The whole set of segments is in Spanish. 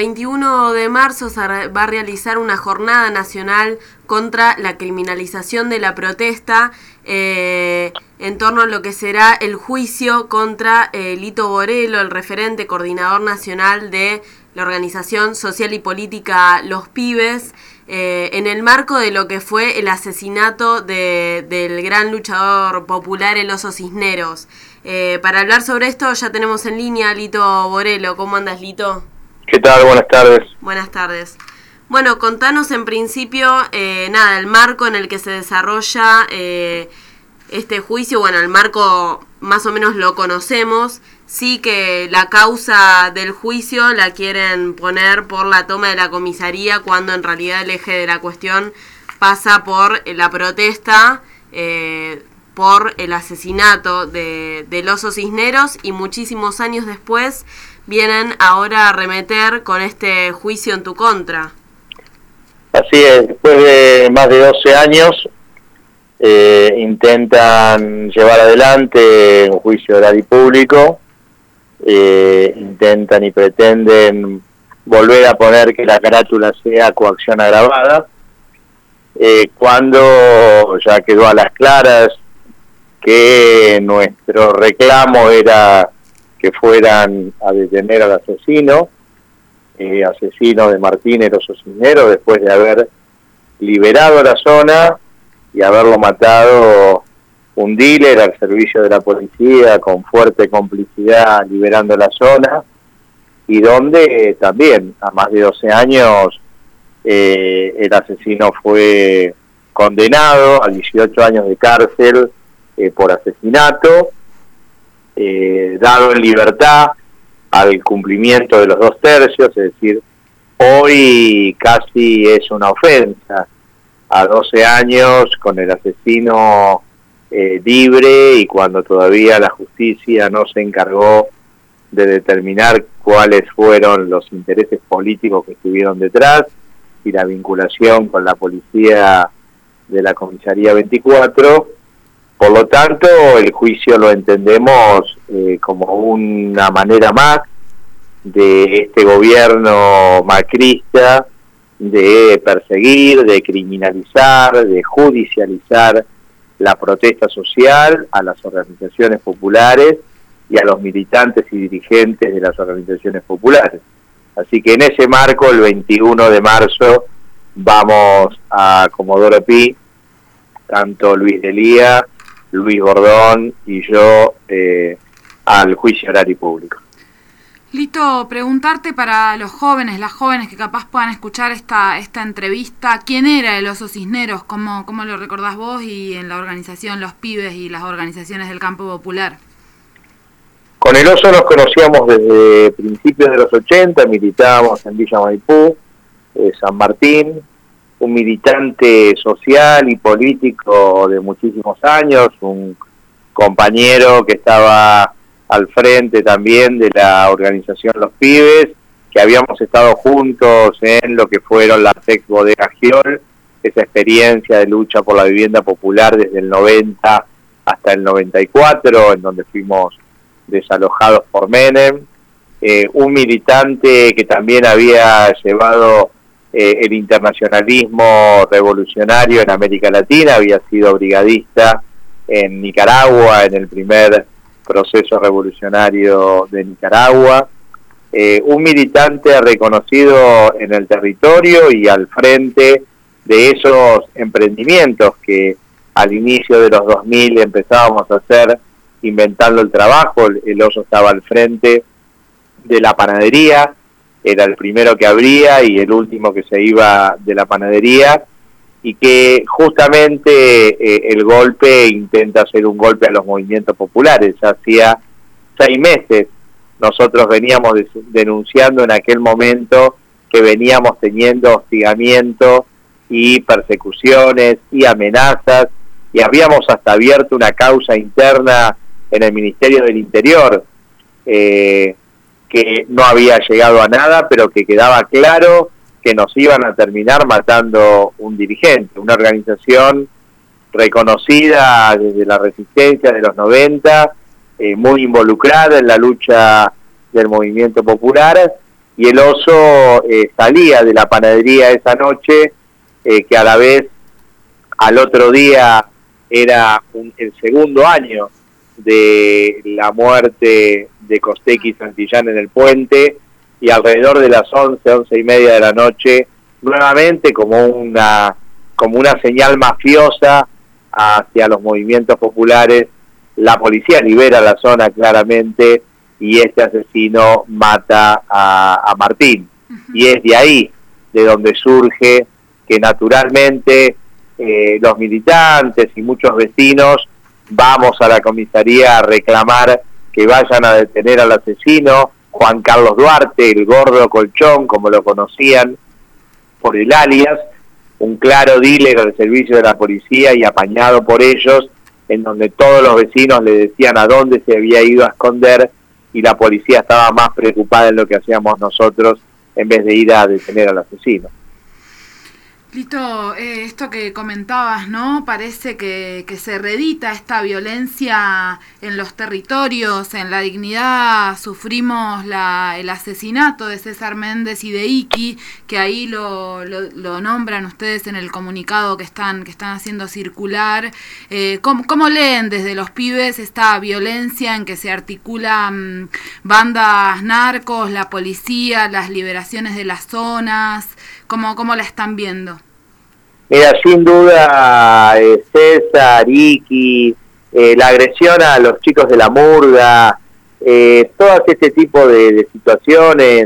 21 de marzo se va a realizar una jornada nacional contra la criminalización de la protesta en torno a lo que será el juicio contra Lito Borelo, el referente coordinador nacional de la organización social y política Los Pibes, en el marco de lo que fue el asesinato del gran luchador popular El Oso Cisneros. Para hablar sobre esto ya tenemos en línea a Lito Borelo. ¿Cómo andas, Lito? ¿Qué tal? Buenas tardes. Buenas tardes. Bueno, contanos en principio, el marco en el que se desarrolla este juicio. Bueno, el marco más o menos lo conocemos. Sí que la causa del juicio la quieren poner por la toma de la comisaría, cuando en realidad el eje de la cuestión pasa por la protesta por el asesinato del Oso Cisneros, y muchísimos años después vienen ahora a arremeter con este juicio en tu contra. Así es, después de más de 12 años intentan llevar adelante un juicio oral y público, intentan y pretenden volver a poner que la carátula sea coacción agravada, cuando ya quedó a las claras que nuestro reclamo era que fueran a detener al asesino de Martín El Oso Cisneros, después de haber liberado la zona y haberlo matado un dealer al servicio de la policía con fuerte complicidad, liberando la zona, y donde también a más de 12 años el asesino fue condenado a 18 años de cárcel por asesinato, dado en libertad al cumplimiento de los 2/3, es decir, hoy casi es una ofensa a 12 años con el asesino libre, y cuando todavía la justicia no se encargó de determinar cuáles fueron los intereses políticos que estuvieron detrás y la vinculación con la policía de la comisaría 24. Por lo tanto, el juicio lo entendemos como una manera más de este gobierno macrista de perseguir, de criminalizar, de judicializar la protesta social, a las organizaciones populares y a los militantes y dirigentes de las organizaciones populares. Así que en ese marco, el 21 de marzo, vamos a Comodoro Pi, tanto Luis Delía, Luis Bordón y yo, al juicio oral y público. Lito, preguntarte para los jóvenes, las jóvenes que capaz puedan escuchar esta entrevista, ¿quién era el Oso Cisneros? ¿Cómo lo recordás vos y en la organización Los Pibes y las organizaciones del campo popular? Con el Oso nos conocíamos desde principios de los 80, militábamos en Villa Maipú, San Martín, un militante social y político de muchísimos años, un compañero que estaba al frente también de la organización Los Pibes, que habíamos estado juntos en lo que fueron las ex bodegas Giol, esa experiencia de lucha por la vivienda popular desde el 90 hasta el 94, en donde fuimos desalojados por Menem, un militante que también había llevado el internacionalismo revolucionario en América Latina, había sido brigadista en Nicaragua, en el primer proceso revolucionario de Nicaragua, un militante reconocido en el territorio y al frente de esos emprendimientos que al inicio de los 2000 empezábamos a hacer, inventando el trabajo. El Oso estaba al frente de la panadería, era el primero que abría y el último que se iba de la panadería, y que justamente el golpe intenta hacer un golpe a los movimientos populares. Hacía 6 meses nosotros veníamos denunciando en aquel momento que veníamos teniendo hostigamiento y persecuciones y amenazas, y habíamos hasta abierto una causa interna en el Ministerio del Interior, que no había llegado a nada, pero que quedaba claro que nos iban a terminar matando un dirigente, una organización reconocida desde la resistencia de los 90, muy involucrada en la lucha del movimiento popular, y el oso salía de la panadería esa noche, que a la vez al otro día era el segundo año de la muerte de Costecchi Santillán en el puente, y alrededor de las 11:30 de la noche, nuevamente como una señal mafiosa hacia los movimientos populares, la policía libera la zona claramente y este asesino mata a Martín. Y es de ahí de donde surge que naturalmente los militantes y muchos vecinos vamos a la comisaría a reclamar que vayan a detener al asesino, Juan Carlos Duarte, el gordo colchón, como lo conocían por el alias, un claro dealer al servicio de la policía y apañado por ellos, en donde todos los vecinos le decían a dónde se había ido a esconder y la policía estaba más preocupada en lo que hacíamos nosotros en vez de ir a detener al asesino. Lito, esto que comentabas, ¿no? Parece que se reedita esta violencia en los territorios, en La Dignidad. Sufrimos el asesinato de César Méndez y de Iki, que ahí lo nombran ustedes en el comunicado que están haciendo circular. ¿Cómo leen desde los pibes esta violencia en que se articulan bandas narcos, la policía, las liberaciones de las zonas? ¿Cómo la están viendo? Mira, sin duda, César, Iki, la agresión a los chicos de la murga, todo este tipo de situaciones,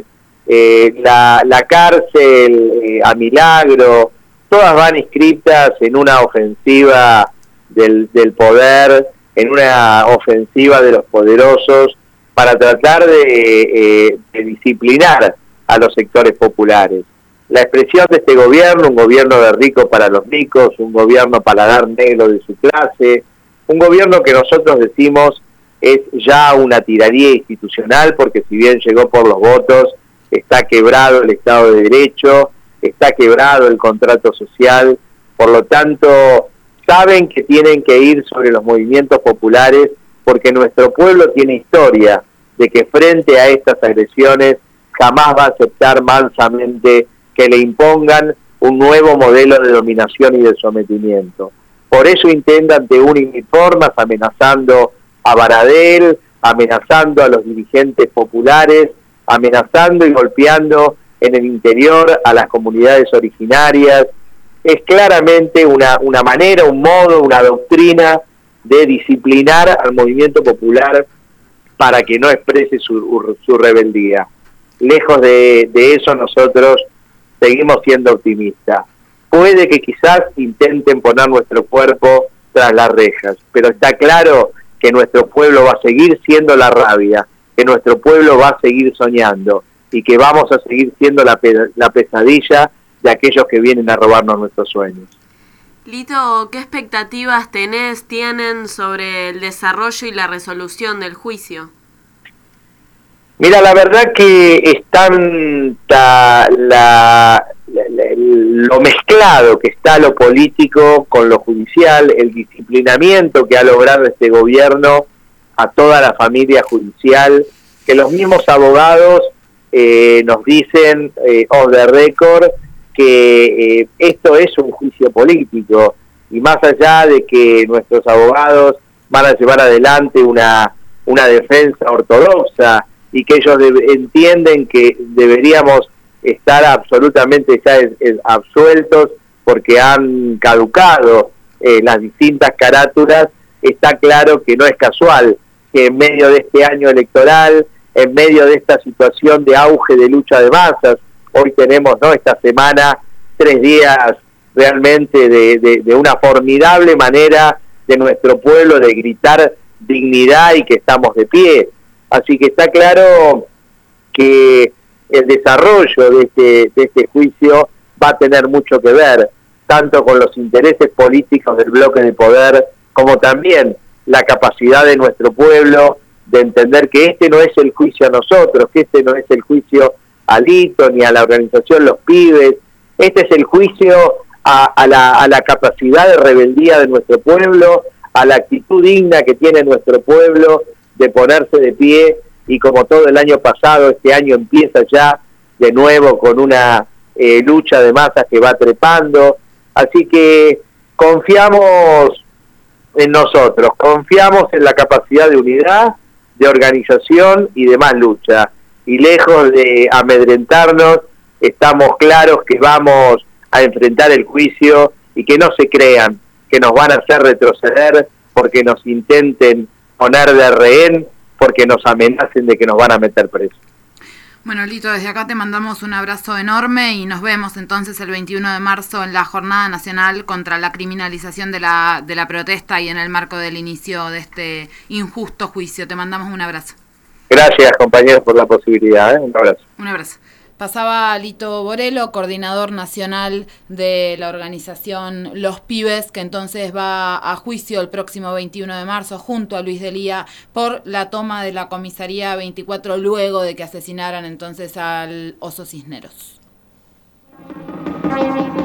la cárcel a Milagro, todas van inscritas en una ofensiva del poder, en una ofensiva de los poderosos para tratar de disciplinar a los sectores populares. La expresión de este gobierno, un gobierno de ricos para los ricos, un gobierno paladar negro de su clase, un gobierno que nosotros decimos es ya una tiranía institucional, porque si bien llegó por los votos, está quebrado el Estado de Derecho, está quebrado el contrato social, por lo tanto saben que tienen que ir sobre los movimientos populares, porque nuestro pueblo tiene historia de que frente a estas agresiones jamás va a aceptar mansamente que le impongan un nuevo modelo de dominación y de sometimiento. Por eso intentan de uniformes, amenazando a Baradel, amenazando a los dirigentes populares, amenazando y golpeando en el interior a las comunidades originarias. Es claramente una manera, un modo, una doctrina de disciplinar al movimiento popular para que no exprese su rebeldía. Lejos de eso, nosotros seguimos siendo optimistas. Puede que quizás intenten poner nuestro cuerpo tras las rejas, pero está claro que nuestro pueblo va a seguir siendo la rabia, que nuestro pueblo va a seguir soñando y que vamos a seguir siendo la pesadilla de aquellos que vienen a robarnos nuestros sueños. Lito, ¿qué expectativas tienen sobre el desarrollo y la resolución del juicio? Mira, la verdad que es tanta lo mezclado que está lo político con lo judicial, el disciplinamiento que ha logrado este gobierno a toda la familia judicial, que los mismos abogados nos dicen off the record que esto es un juicio político, y más allá de que nuestros abogados van a llevar adelante una defensa ortodoxa y que ellos entienden que deberíamos estar absolutamente ya absueltos porque han caducado las distintas carátulas, está claro que no es casual que en medio de este año electoral, en medio de esta situación de auge de lucha de masas, hoy tenemos, ¿no?, esta semana 3 días realmente de una formidable manera de nuestro pueblo de gritar dignidad y que estamos de pie. Así que está claro que el desarrollo de este juicio va a tener mucho que ver, tanto con los intereses políticos del bloque de poder, como también la capacidad de nuestro pueblo de entender que este no es el juicio a nosotros, que este no es el juicio a Lito ni a la organización Los Pibes, este es el juicio a la capacidad de rebeldía de nuestro pueblo, a la actitud digna que tiene nuestro pueblo de ponerse de pie, y como todo el año pasado, este año empieza ya de nuevo con una lucha de masas que va trepando. Así que confiamos en nosotros, confiamos en la capacidad de unidad, de organización y de más lucha. Y lejos de amedrentarnos, estamos claros que vamos a enfrentar el juicio y que no se crean que nos van a hacer retroceder porque nos intenten poner de rehén, porque nos amenacen de que nos van a meter presos. Bueno, Lito, desde acá te mandamos un abrazo enorme y nos vemos entonces el 21 de marzo en la Jornada Nacional contra la criminalización de la protesta y en el marco del inicio de este injusto juicio. Te mandamos un abrazo. Gracias, compañeros, por la posibilidad. Un abrazo. Un abrazo. Pasaba Lito Borelo, coordinador nacional de la organización Los Pibes, que entonces va a juicio el próximo 21 de marzo junto a Luis Delía por la toma de la comisaría 24 luego de que asesinaran entonces al Oso Cisneros.